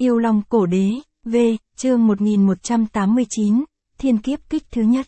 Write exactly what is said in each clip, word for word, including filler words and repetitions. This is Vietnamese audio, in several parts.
Yêu Long Cổ Đế, V, chương một nghìn một trăm tám mươi chín, Thiên Kiếp Kích thứ nhất.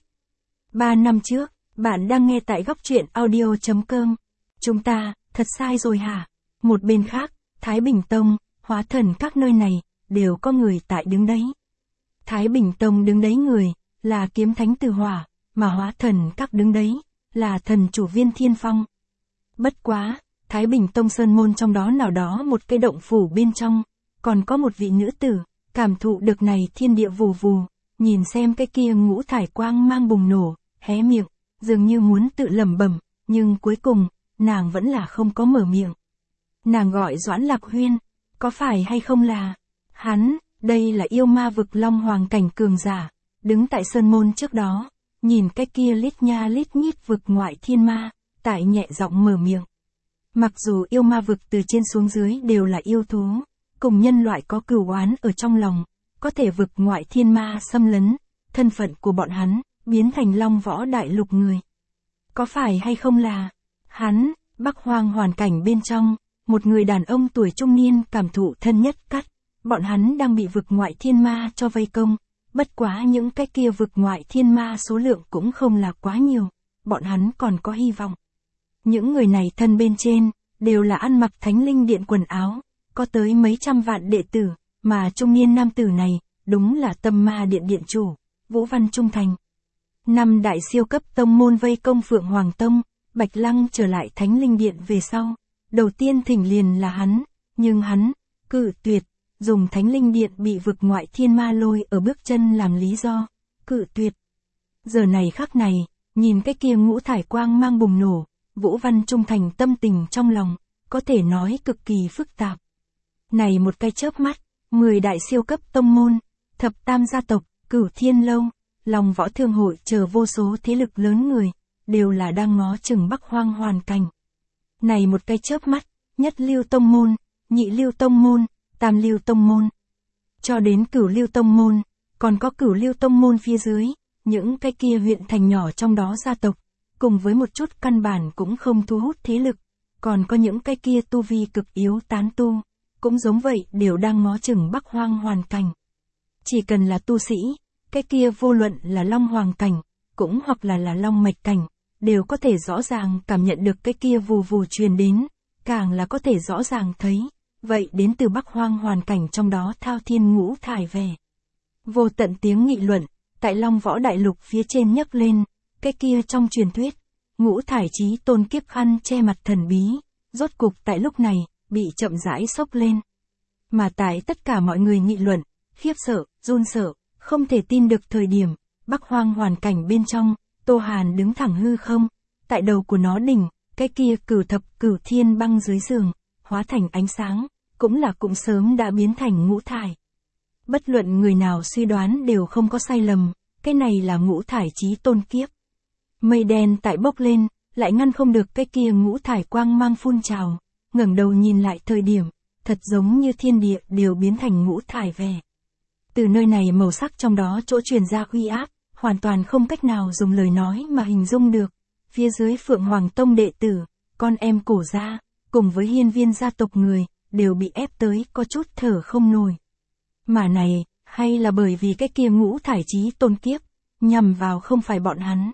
Ba năm trước, bạn đang nghe tại góc truyện audio chấm com. Chúng ta, thật sai rồi hả? Một bên khác, Thái Bình Tông, hóa thần các nơi này, đều có người tại đứng đấy. Thái Bình Tông đứng đấy người, là kiếm thánh Từ Hỏa, mà hóa thần các đứng đấy, là thần chủ Viên Thiên Phong. Bất quá, Thái Bình Tông sơn môn trong đó nào đó một cái động phủ bên trong, còn có một vị nữ tử, cảm thụ được này thiên địa vù vù, nhìn xem cái kia ngũ thải quang mang bùng nổ, hé miệng, dường như muốn tự lẩm bẩm, nhưng cuối cùng, nàng vẫn là không có mở miệng. Nàng gọi Doãn Lạc Huyên, có phải hay không là hắn? Đây là yêu ma vực long hoàng cảnh cường giả, đứng tại sơn môn trước đó, nhìn cái kia lít nha lít nhít vực ngoại thiên ma, tại nhẹ giọng mở miệng. Mặc dù yêu ma vực từ trên xuống dưới đều là yêu thú, cùng nhân loại có cừu oán ở trong lòng, có thể vực ngoại thiên ma xâm lấn, thân phận của bọn hắn, biến thành long võ đại lục người. Có phải hay không là hắn? Bắc Hoang hoàn cảnh bên trong, một người đàn ông tuổi trung niên cảm thụ thân nhất cắt, bọn hắn đang bị vực ngoại thiên ma cho vây công, bất quá những cái kia vực ngoại thiên ma số lượng cũng không là quá nhiều, bọn hắn còn có hy vọng. Những người này thân bên trên, đều là ăn mặc thánh linh điện quần áo, có tới mấy trăm vạn đệ tử, mà trung niên nam tử này, đúng là Tâm Ma Điện điện chủ, Vũ Văn Trung Thành. Năm đại siêu cấp tông môn vây công Phượng Hoàng Tông, Bạch Lăng trở lại thánh linh điện về sau, đầu tiên thỉnh liền là hắn, nhưng hắn, cự tuyệt, dùng thánh linh điện bị vực ngoại thiên ma lôi ở bước chân làm lý do, cự tuyệt. Giờ này khắc này, nhìn cái kia ngũ thải quang mang bùng nổ, Vũ Văn Trung Thành tâm tình trong lòng, có thể nói cực kỳ phức tạp. Này một cái chớp mắt, mười đại siêu cấp tông môn, thập tam gia tộc, Cửu Thiên Lâu, Long Võ Thương Hội chờ vô số thế lực lớn người, đều là đang ngó chừng Bắc Hoang hoàn cảnh. Này một cái chớp mắt, nhất lưu tông môn, nhị lưu tông môn, tam lưu tông môn, cho đến cửu lưu tông môn, còn có cửu lưu tông môn phía dưới, những cái kia huyện thành nhỏ trong đó gia tộc, cùng với một chút căn bản cũng không thu hút thế lực, còn có những cái kia tu vi cực yếu tán tu, cũng giống vậy đều đang ngó chừng Bắc Hoang hoàn cảnh. Chỉ cần là tu sĩ, cái kia vô luận là Long Hoàng cảnh, cũng hoặc là là Long Mạch cảnh, đều có thể rõ ràng cảm nhận được cái kia vù vù truyền đến, càng là có thể rõ ràng thấy, vậy đến từ Bắc Hoang hoàn cảnh trong đó thao thiên ngũ thải về. Vô tận tiếng nghị luận, tại Long Võ Đại Lục phía trên nhấc lên, cái kia trong truyền thuyết, ngũ thải chí tôn kiếp khăn che mặt thần bí, rốt cục tại lúc này, bị chậm rãi sốc lên. Mà tại tất cả mọi người nghị luận, khiếp sợ, run sợ, không thể tin được thời điểm, Bắc Hoang hoàn cảnh bên trong, Tô Hàn đứng thẳng hư không, tại đầu của nó đỉnh, cái kia cửu thập cửu thiên băng dưới giường, hóa thành ánh sáng, cũng là cũng sớm đã biến thành ngũ thải. Bất luận người nào suy đoán đều không có sai lầm, cái này là ngũ thải chí tôn kiếp. Mây đen tại bốc lên, lại ngăn không được cái kia ngũ thải quang mang phun trào, ngẩng đầu nhìn lại thời điểm, thật giống như thiên địa đều biến thành ngũ thải về. Từ nơi này màu sắc trong đó chỗ truyền ra uy áp, hoàn toàn không cách nào dùng lời nói mà hình dung được. Phía dưới Phượng Hoàng Tông đệ tử, con em cổ gia, cùng với hiên viên gia tộc người, đều bị ép tới có chút thở không nổi. Mà này, hay là bởi vì cái kia ngũ thải chí tôn kiếp, nhằm vào không phải bọn hắn.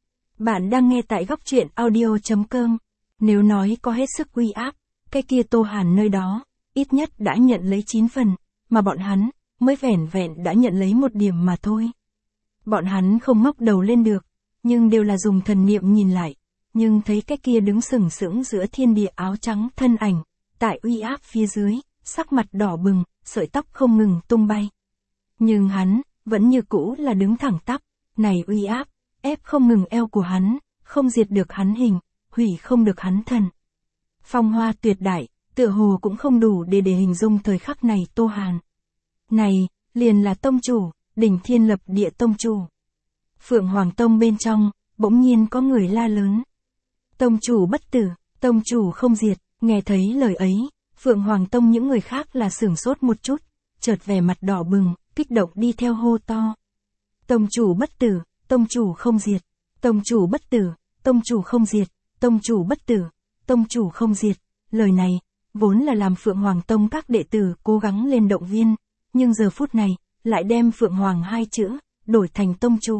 Bạn đang nghe tại góc truyện audio chấm com. Nếu nói có hết sức uy áp, cái kia Tô Hàn nơi đó, ít nhất đã nhận lấy chín phần, mà bọn hắn, mới vẻn vẹn đã nhận lấy một điểm mà thôi. Bọn hắn không ngóc đầu lên được, nhưng đều là dùng thần niệm nhìn lại, nhưng thấy cái kia đứng sừng sững giữa thiên địa áo trắng thân ảnh, tại uy áp phía dưới, sắc mặt đỏ bừng, sợi tóc không ngừng tung bay. Nhưng hắn, vẫn như cũ là đứng thẳng tắp, này uy áp, ép không ngừng eo của hắn, không diệt được hắn hình, hủy không được hắn thần. Phong hoa tuyệt đại, tựa hồ cũng không đủ để để hình dung thời khắc này Tô Hàn. Này, liền là tông chủ, đỉnh thiên lập địa tông chủ. Phượng Hoàng Tông bên trong, bỗng nhiên có người la lớn. Tông chủ bất tử, tông chủ không diệt, nghe thấy lời ấy, Phượng Hoàng Tông những người khác là sửng sốt một chút, chợt vẻ mặt đỏ bừng, kích động đi theo hô to. Tông chủ bất tử, tông chủ không diệt, tông chủ bất tử, tông chủ không diệt, tông chủ bất tử, tông chủ không diệt. Lời này, vốn là làm Phượng Hoàng Tông các đệ tử cố gắng lên động viên, nhưng giờ phút này, lại đem Phượng Hoàng hai chữ, đổi thành tông chủ.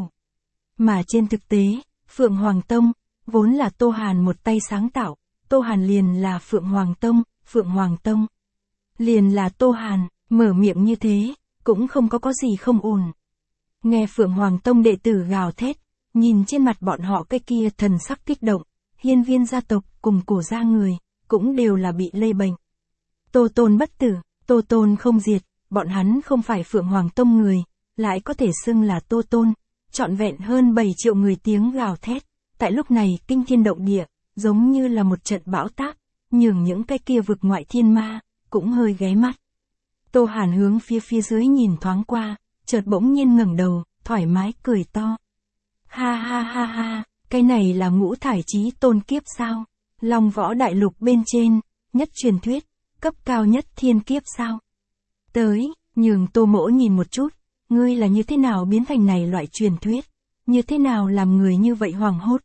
Mà trên thực tế, Phượng Hoàng Tông, vốn là Tô Hàn một tay sáng tạo, Tô Hàn liền là Phượng Hoàng Tông, Phượng Hoàng Tông. Liền là Tô Hàn, mở miệng như thế, cũng không có có gì không ổn. Nghe Phượng Hoàng Tông đệ tử gào thét, nhìn trên mặt bọn họ cái kia thần sắc kích động, hiên viên gia tộc cùng cổ gia người, cũng đều là bị lây bệnh. Tô Tôn bất tử, Tô Tôn không diệt, bọn hắn không phải Phượng Hoàng Tông người, lại có thể xưng là Tô Tôn, trọn vẹn hơn bảy triệu người tiếng gào thét, tại lúc này kinh thiên động địa, giống như là một trận bão táp, nhường những cái kia vực ngoại thiên ma, cũng hơi ghé mắt. Tô Hàn hướng phía phía dưới nhìn thoáng qua, chợt bỗng nhiên ngẩng đầu, thoải mái cười to. Ha ha ha ha, cái này là ngũ thải chí tôn kiếp sao? Long võ đại lục bên trên, nhất truyền thuyết, cấp cao nhất thiên kiếp sao? Tới, nhường Tô Mỗ nhìn một chút, ngươi là như thế nào biến thành này loại truyền thuyết, như thế nào làm người như vậy hoảng hốt.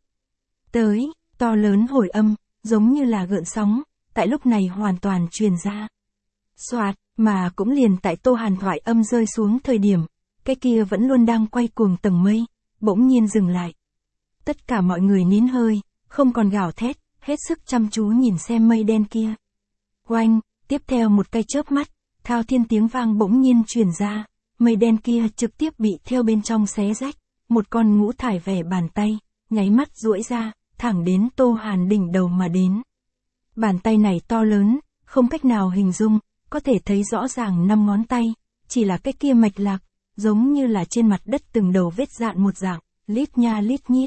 Tới, to lớn hồi âm, giống như là gợn sóng, tại lúc này hoàn toàn truyền ra. Soạt, mà cũng liền tại Tô Hàn thoại âm rơi xuống thời điểm, cái kia vẫn luôn đang quay cuồng tầng mây, bỗng nhiên dừng lại. Tất cả mọi người nín hơi, không còn gào thét, hết sức chăm chú nhìn xem mây đen kia. Oanh, tiếp theo một cái chớp mắt, thao thiên tiếng vang bỗng nhiên truyền ra, mây đen kia trực tiếp bị theo bên trong xé rách, một con ngũ thải vẻ bàn tay, nháy mắt duỗi ra, thẳng đến Tô Hàn đỉnh đầu mà đến. Bàn tay này to lớn, không cách nào hình dung, có thể thấy rõ ràng năm ngón tay, chỉ là cái kia mạch lạc, giống như là trên mặt đất từng đầu vết dạn một dạng, lít nha lít nhít.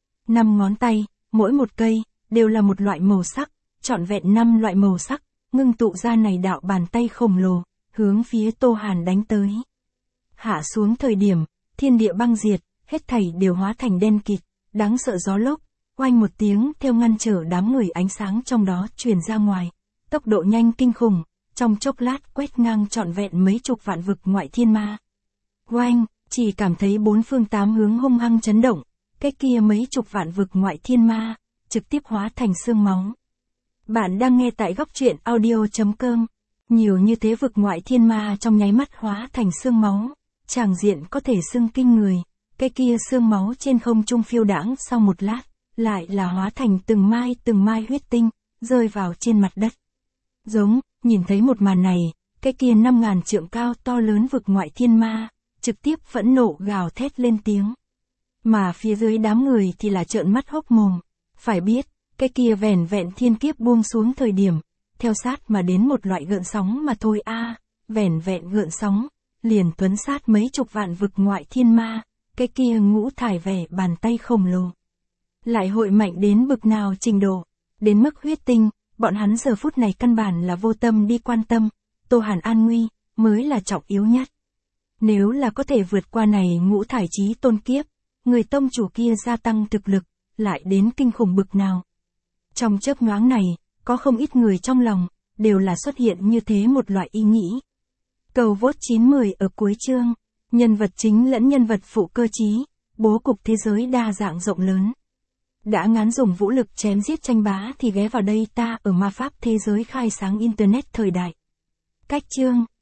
Năm ngón tay, mỗi một cây, đều là một loại màu sắc, trọn vẹn năm loại màu sắc, ngưng tụ ra này đạo bàn tay khổng lồ, hướng phía Tô Hàn đánh tới. Hạ xuống thời điểm, thiên địa băng diệt, hết thảy đều hóa thành đen kịt, đáng sợ gió lốc, oanh một tiếng theo ngăn trở đám người ánh sáng trong đó truyền ra ngoài, tốc độ nhanh kinh khủng, trong chốc lát quét ngang trọn vẹn mấy chục vạn vực ngoại thiên ma. Oanh, chỉ cảm thấy bốn phương tám hướng hung hăng chấn động, cái kia mấy chục vạn vực ngoại thiên ma, trực tiếp hóa thành xương máu. Bạn đang nghe tại góc truyện audio chấm com, nhiều như thế vực ngoại thiên ma trong nháy mắt hóa thành xương máu, tràng diện có thể xưng kinh người, cái kia xương máu trên không trung phiêu đãng sau một lát, lại là hóa thành từng mai từng mai huyết tinh, rơi vào trên mặt đất. Giống, nhìn thấy một màn này, cái kia năm ngàn trượng cao to lớn vực ngoại thiên ma, trực tiếp phẫn nộ gào thét lên tiếng. Mà phía dưới đám người thì là trợn mắt hốc mồm, phải biết, cái kia vẻn vẹn thiên kiếp buông xuống thời điểm, theo sát mà đến một loại gợn sóng mà thôi a, à, vẻn vẹn gợn sóng, liền tuấn sát mấy chục vạn vực ngoại thiên ma, cái kia ngũ thải vẻ bàn tay khổng lồ. Lại hội mạnh đến bực nào trình độ, đến mức huyết tinh, bọn hắn giờ phút này căn bản là vô tâm đi quan tâm, Tô Hàn an nguy, mới là trọng yếu nhất. Nếu là có thể vượt qua này ngũ thải chí tôn kiếp, người tông chủ kia gia tăng thực lực, lại đến kinh khủng bực nào. Trong chớp nhoáng này, có không ít người trong lòng, đều là xuất hiện như thế một loại ý nghĩ. Cầu vote chín mười ở cuối chương, nhân vật chính lẫn nhân vật phụ cơ chí, bố cục thế giới đa dạng rộng lớn. Đã ngán dùng vũ lực chém giết tranh bá thì ghé vào đây ta ở ma pháp thế giới khai sáng internet thời đại. Cách chương